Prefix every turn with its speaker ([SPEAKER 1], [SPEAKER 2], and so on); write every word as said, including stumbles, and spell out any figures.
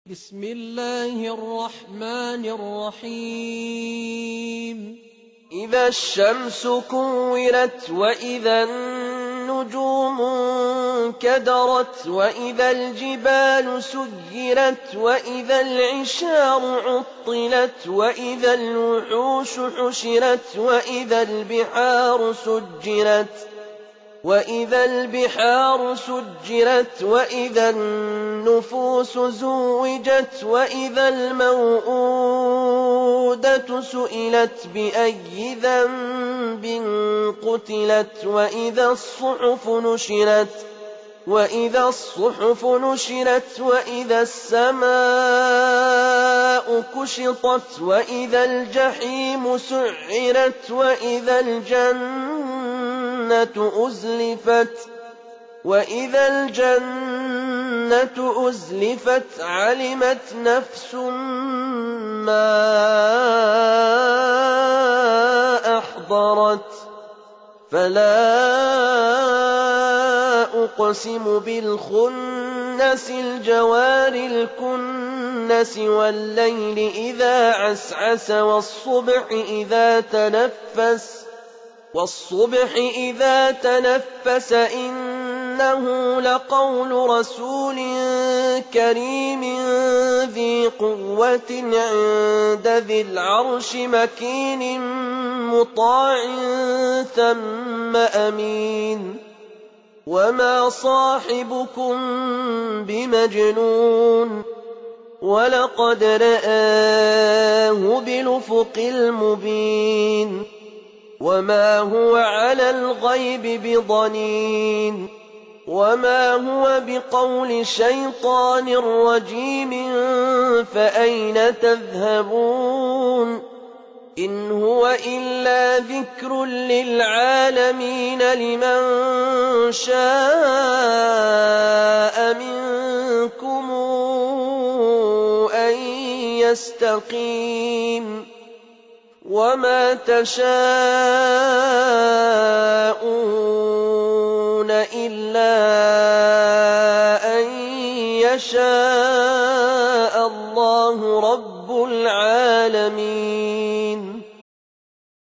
[SPEAKER 1] بسم الله الرحمن الرحيم
[SPEAKER 2] إذا الشمس كورت وإذا النجوم انكدرت وإذا الجبال سيرت وإذا العشار عطلت وإذا الوحوش حشرت وإذا البحار سجرت وإذا البحار سجرت وإذا النفوس زوجت وإذا الموءودة سئلت بأي ذنب قتلت وإذا الصحف نشرت وإذا الصحف نشرت وإذا السماء كشطت وإذا الجحيم سعرت وإذا الجنة أزلفت وإذا الجنة أزلفت علمت نفس ما أحضرت فلا أقسم بالخنس الجوار الكنس والليل إذا عسعس والصبح إذا تنفس والصبح إذا تنفس إنه لقول رسول كريم ذي قوة عند ذي العرش مكين مطاع ثم أمين وما صاحبكم بمجنون ولقد رآه بالأفق المبين وما هو على الغيب بضنين وما هو بقول شيطان رجيم فأين تذهبون إن هو إلا ذكر للعالمين لمن شاء منكم أن يستقيم وما تشاءون إلا أن يشاء